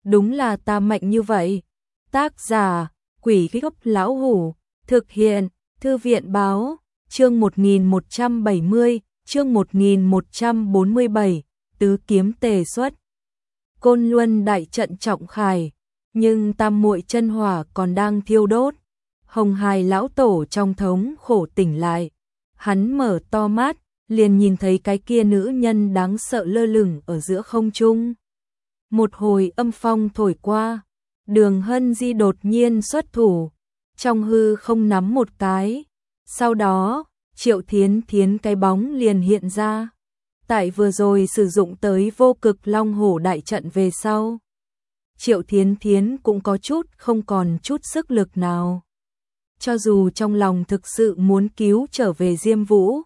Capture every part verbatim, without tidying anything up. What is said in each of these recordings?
đúng là ta mạnh như vậy. Tác giả, Quỷ Gốc Lão Hủ, thực hiện, Thư viện báo, chương một nghìn một trăm bảy mươi, chương một nghìn một trăm bốn mươi bảy, tứ kiếm tề xuất. Côn Luân đại trận trọng khải, nhưng tam muội chân hỏa còn đang thiêu đốt. Hồng Hài lão tổ trong thống khổ tỉnh lại, hắn mở to mắt, liền nhìn thấy cái kia nữ nhân đáng sợ lơ lửng ở giữa không trung. Một hồi âm phong thổi qua, Đường Hân Di đột nhiên xuất thủ, trong hư không nắm một cái, sau đó, Triệu Thiến Thiến cái bóng liền hiện ra. Tại vừa rồi sử dụng tới vô cực long hổ đại trận về sau, Triệu Thiến Thiến cũng có chút không còn chút sức lực nào. Cho dù trong lòng thực sự muốn cứu trở về Diêm Vũ,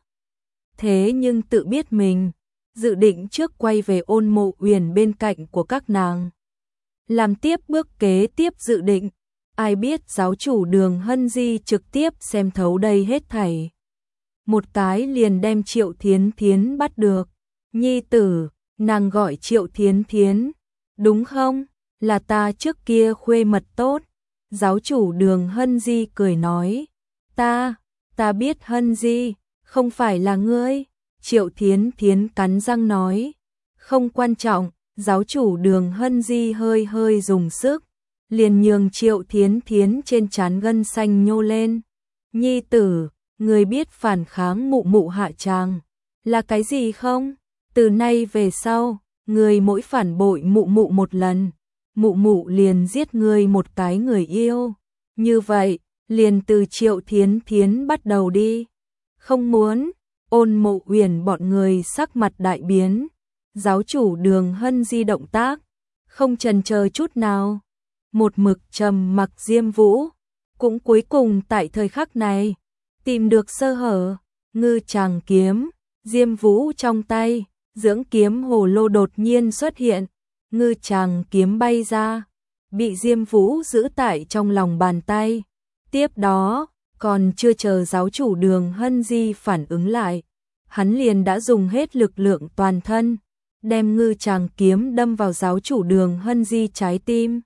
thế nhưng tự biết mình, dự định trước quay về Ôn Mộ Uyển bên cạnh của các nàng. Làm tiếp bước kế tiếp dự định, ai biết giáo chủ Đường Hân Di trực tiếp xem thấu đây hết thảy. Một cái liền đem Triệu Thiến Thiến bắt được. Nhi tử, nàng gọi Triệu Thiến Thiến, đúng không? Là ta trước kia khuê mật tốt. Giáo chủ Đường Hân Di cười nói, ta, ta biết Hân Di, không phải là ngươi. Triệu Thiến Thiến cắn răng nói, không quan trọng. Giáo chủ Đường Hân Di hơi hơi dùng sức, liền nhường Triệu Thiến Thiến trên trán gân xanh nhô lên. Nhi tử, người biết phản kháng mụ mụ hạ tràng là cái gì không? Từ nay về sau, người mỗi phản bội mụ mụ một lần, mụ mụ liền giết người một cái người yêu. Như vậy, liền từ Triệu Thiến Thiến bắt đầu đi. Không muốn, Ôn Mộ Uyển bọn người sắc mặt đại biến. Giáo chủ Đường Hân Di động tác, không chần chờ chút nào. Một mực trầm mặc Diêm Vũ, cũng cuối cùng tại thời khắc này, tìm được sơ hở. Ngư Tràng kiếm, Diêm Vũ trong tay, dưỡng kiếm hồ lô đột nhiên xuất hiện. Ngư Tràng kiếm bay ra, bị Diêm Vũ giữ tại trong lòng bàn tay. Tiếp đó, còn chưa chờ giáo chủ Đường Hân Di phản ứng lại, hắn liền đã dùng hết lực lượng toàn thân, đem Ngư Tràng kiếm đâm vào giáo chủ Đường Hân Di trái tim.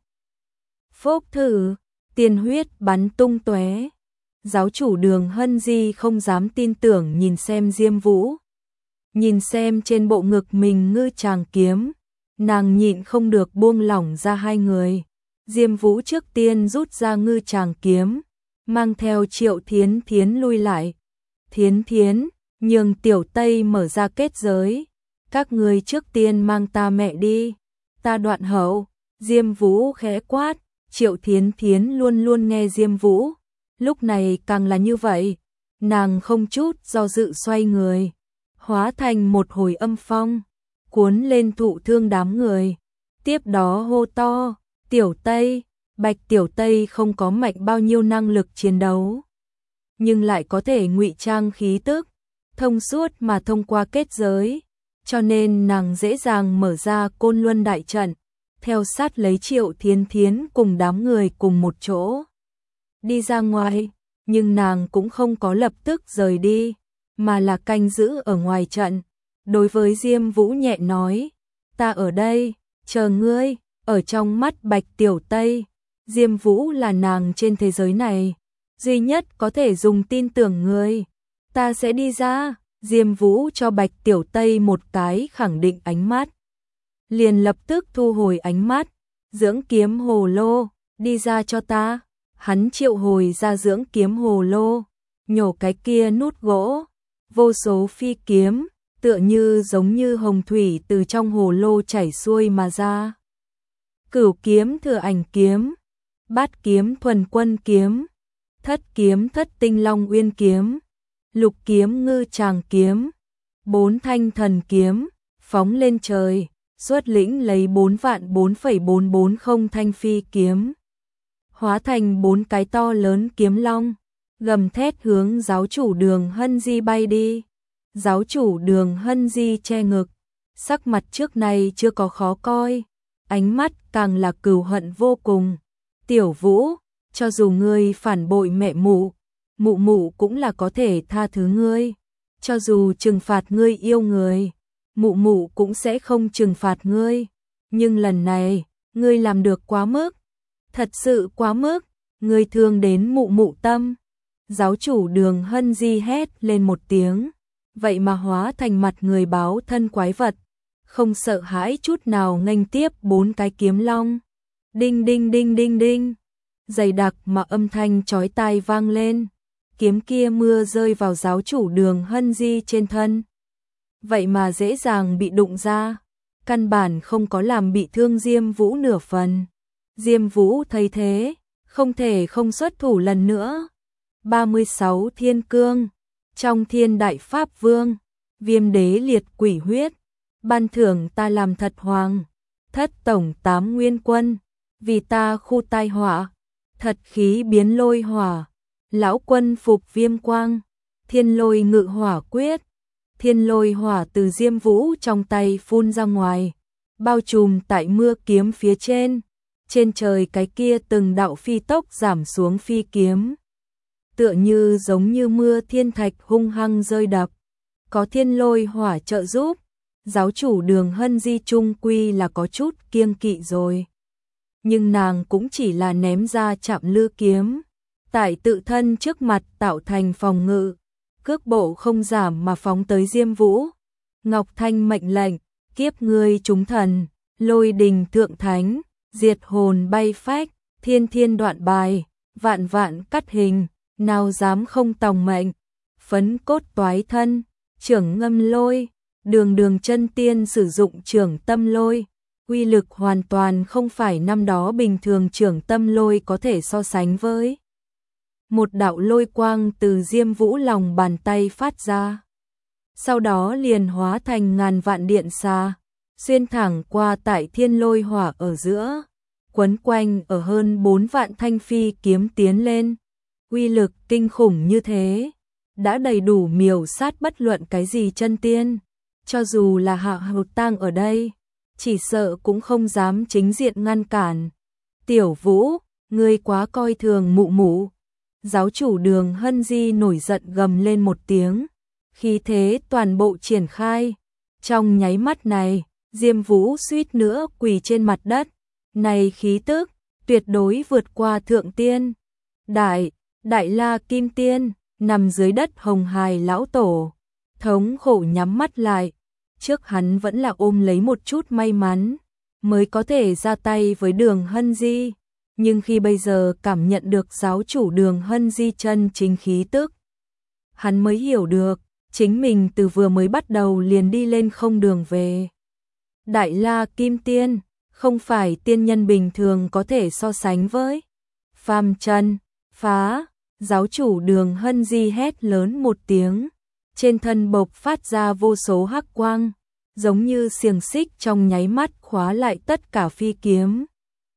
Phốc thử, tiên huyết bắn tung tóe. Giáo chủ Đường Hân Di không dám tin tưởng nhìn xem Diêm Vũ. Nhìn xem trên bộ ngực mình Ngư Tràng kiếm, nàng nhịn không được buông lỏng ra hai người. Diêm Vũ trước tiên rút ra Ngư Tràng kiếm, mang theo Triệu Thiến Thiến lui lại. Thiến Thiến, nhường Tiểu Tây mở ra kết giới. Các người trước tiên mang ta mẹ đi, ta đoạn hậu. Diêm Vũ khẽ quát, Triệu Thiến Thiến luôn luôn nghe Diêm Vũ, lúc này càng là như vậy, nàng không chút do dự xoay người, hóa thành một hồi âm phong, cuốn lên thụ thương đám người. Tiếp đó hô to, Tiểu Tây. Bạch Tiểu Tây không có mạnh bao nhiêu năng lực chiến đấu, nhưng lại có thể ngụy trang khí tức, thông suốt mà thông qua kết giới, cho nên nàng dễ dàng mở ra Côn Luân đại trận, theo sát lấy Triệu Thiến Thiến cùng đám người cùng một chỗ đi ra ngoài. Nhưng nàng cũng không có lập tức rời đi, mà là canh giữ ở ngoài trận. Đối với Diêm Vũ nhẹ nói, ta ở đây, chờ ngươi. Ở trong mắt Bạch Tiểu Tây, Diêm Vũ là nàng trên thế giới này duy nhất có thể dùng tin tưởng người. Ta sẽ đi ra. Diêm Vũ cho Bạch Tiểu Tây một cái khẳng định ánh mắt, liền lập tức thu hồi ánh mắt. Dưỡng kiếm hồ lô, đi ra cho ta. Hắn triệu hồi ra dưỡng kiếm hồ lô, nhổ cái kia nút gỗ, vô số phi kiếm, tựa như giống như hồng thủy từ trong hồ lô chảy xuôi mà ra. Cửu kiếm Thừa Ảnh kiếm, Bát kiếm Thuần Quân kiếm, Thất kiếm Thất Tinh Long Uyên kiếm, Lục kiếm Ngư Tràng kiếm, bốn thanh thần kiếm, phóng lên trời, xuất lĩnh lấy bốn vạn bốn phẩy bốn bốn không thanh phi kiếm, hóa thành bốn cái to lớn kiếm long, gầm thét hướng giáo chủ Đường Hân Di bay đi. Giáo chủ Đường Hân Di che ngực, sắc mặt trước nay chưa có khó coi, ánh mắt càng là cừu hận vô cùng. Tiểu Vũ, cho dù ngươi phản bội mẹ mụ, mụ mụ cũng là có thể tha thứ ngươi. Cho dù trừng phạt ngươi yêu người, mụ mụ cũng sẽ không trừng phạt ngươi. Nhưng lần này, ngươi làm được quá mức, thật sự quá mức, ngươi thương đến mụ mụ tâm. Giáo chủ Đường Hân Di hét lên một tiếng, vậy mà hóa thành mặt người báo thân quái vật, không sợ hãi chút nào nghênh tiếp bốn cái kiếm long. Đinh đinh đinh đinh đinh, dày đặc mà âm thanh chói tai vang lên, kiếm kia mưa rơi vào giáo chủ Đường Hân Di trên thân. Vậy mà dễ dàng bị đụng ra, căn bản không có làm bị thương Diêm Vũ nửa phần. Diêm Vũ thấy thế, không thể không xuất thủ lần nữa. ba mươi sáu thiên cương, trong thiên đại pháp vương, viêm đế liệt quỷ huyết, ban thưởng ta làm thật hoàng, thất tổng tám nguyên quân, vì ta khu tai họa, thật khí biến lôi hỏa, lão quân phục viêm quang, thiên lôi ngự hỏa quyết, thiên lôi hỏa từ Diêm Vũ trong tay phun ra ngoài, bao trùm tại mưa kiếm phía trên, trên trời cái kia từng đạo phi tốc giảm xuống phi kiếm. Tựa như giống như mưa thiên thạch hung hăng rơi đập, có thiên lôi hỏa trợ giúp, giáo chủ Đường Hân Di trung quy là có chút kiêng kỵ rồi. Nhưng nàng cũng chỉ là ném ra chạm lư kiếm, tại tự thân trước mặt tạo thành phòng ngự, cước bộ không giảm mà phóng tới Diêm Vũ. Ngọc Thanh mệnh lệnh, kiếp ngươi trúng thần, lôi đình thượng thánh, diệt hồn bay phách, thiên thiên đoạn bài, vạn vạn cắt hình, nào dám không tòng mệnh, phấn cốt toái thân, trưởng ngâm lôi, đường đường chân tiên sử dụng trưởng tâm lôi, uy lực hoàn toàn không phải năm đó bình thường trưởng tâm lôi có thể so sánh với. Một đạo lôi quang từ Diêm Vũ lòng bàn tay phát ra, sau đó liền hóa thành ngàn vạn điện xà, xuyên thẳng qua tại thiên lôi hỏa ở giữa, quấn quanh ở hơn bốn vạn thanh phi kiếm tiến lên. Uy lực kinh khủng như thế, đã đầy đủ miểu sát bất luận cái gì chân tiên, cho dù là Hạ Hầu Tang ở đây, chỉ sợ cũng không dám chính diện ngăn cản. Tiểu Vũ, ngươi quá coi thường mụ mụ. Giáo chủ Đường Hân Di nổi giận gầm lên một tiếng, khí thế toàn bộ triển khai. Trong nháy mắt này, Diêm Vũ suýt nữa quỳ trên mặt đất, này khí tức, tuyệt đối vượt qua thượng tiên. Đại, Đại La Kim Tiên, nằm dưới đất Hồng Hài lão tổ, thống khổ nhắm mắt lại, trước hắn vẫn là ôm lấy một chút may mắn, mới có thể ra tay với Đường Hân Di, nhưng khi bây giờ cảm nhận được giáo chủ Đường Hân Di chân chính khí tức, hắn mới hiểu được, chính mình từ vừa mới bắt đầu liền đi lên không đường về. Đại La Kim Tiên, không phải tiên nhân bình thường có thể so sánh với. Phàm trần, phá, giáo chủ Đường Hân Di hét lớn một tiếng, trên thân bộc phát ra vô số hắc quang, giống như xiềng xích trong nháy mắt khóa lại tất cả phi kiếm.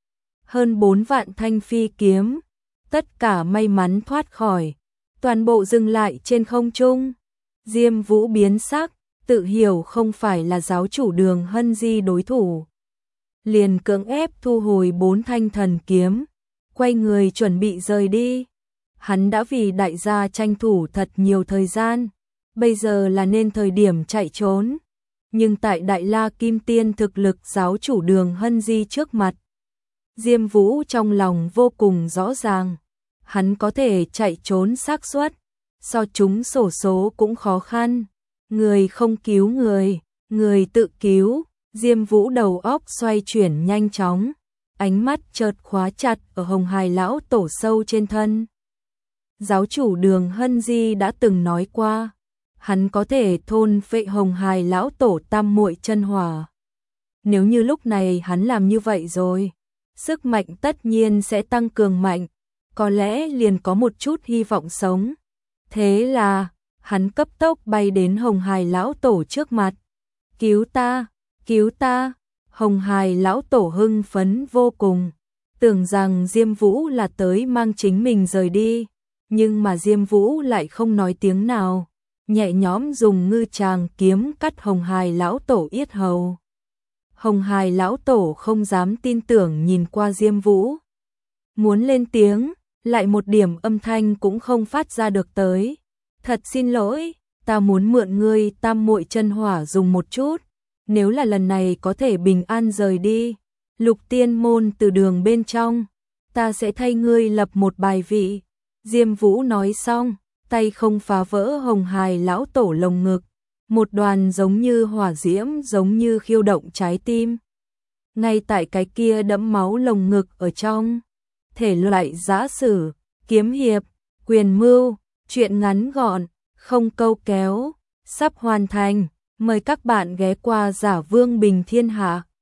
Hơn bốn vạn thanh phi kiếm, tất cả may mắn thoát khỏi, toàn bộ dừng lại trên không trung. Diêm Vũ biến sắc, tự hiểu không phải là giáo chủ Đường Hân Di đối thủ, liền cưỡng ép thu hồi bốn thanh thần kiếm, quay người chuẩn bị rời đi. Hắn đã vì đại gia tranh thủ thật nhiều thời gian, bây giờ là nên thời điểm chạy trốn. Nhưng tại Đại La Kim Tiên thực lực giáo chủ Đường Hân Di trước mặt, Diêm Vũ trong lòng vô cùng rõ ràng, hắn có thể chạy trốn xác suất so chúng xổ số cũng khó khăn. Người không cứu người, người tự cứu. Diêm Vũ đầu óc xoay chuyển nhanh chóng, ánh mắt chợt khóa chặt ở Hồng Hài lão tổ sâu trên thân. Giáo chủ Đường Hân Di đã từng nói qua, hắn có thể thôn phệ Hồng Hài lão tổ tam muội chân hỏa. Nếu như lúc này hắn làm như vậy rồi, sức mạnh tất nhiên sẽ tăng cường mạnh, có lẽ liền có một chút hy vọng sống. Thế là, hắn cấp tốc bay đến Hồng Hài lão tổ trước mặt. Cứu ta, cứu ta. Hồng Hài lão tổ hưng phấn vô cùng, tưởng rằng Diêm Vũ là tới mang chính mình rời đi, nhưng mà Diêm Vũ lại không nói tiếng nào, nhẹ nhõm dùng ngư tràng kiếm cắt Hồng Hài lão tổ yết hầu. Hồng Hài lão tổ không dám tin tưởng nhìn qua Diêm Vũ, muốn lên tiếng, lại một điểm âm thanh cũng không phát ra được tới. Thật xin lỗi, ta muốn mượn ngươi tam muội chân hỏa dùng một chút, nếu là lần này có thể bình an rời đi, Lục tiên môn từ đường bên trong, ta sẽ thay ngươi lập một bài vị. Diêm Vũ nói xong, tay không phá vỡ Hồng Hài lão tổ lồng ngực, một đoàn giống như hỏa diễm giống như khiêu động trái tim. Ngay tại cái kia đẫm máu lồng ngực ở trong, thể loại giã sử, kiếm hiệp, quyền mưu, truyện ngắn gọn, không câu kéo, sắp hoàn thành. Mời các bạn ghé qua Giả Vương Bình Thiên Hạ.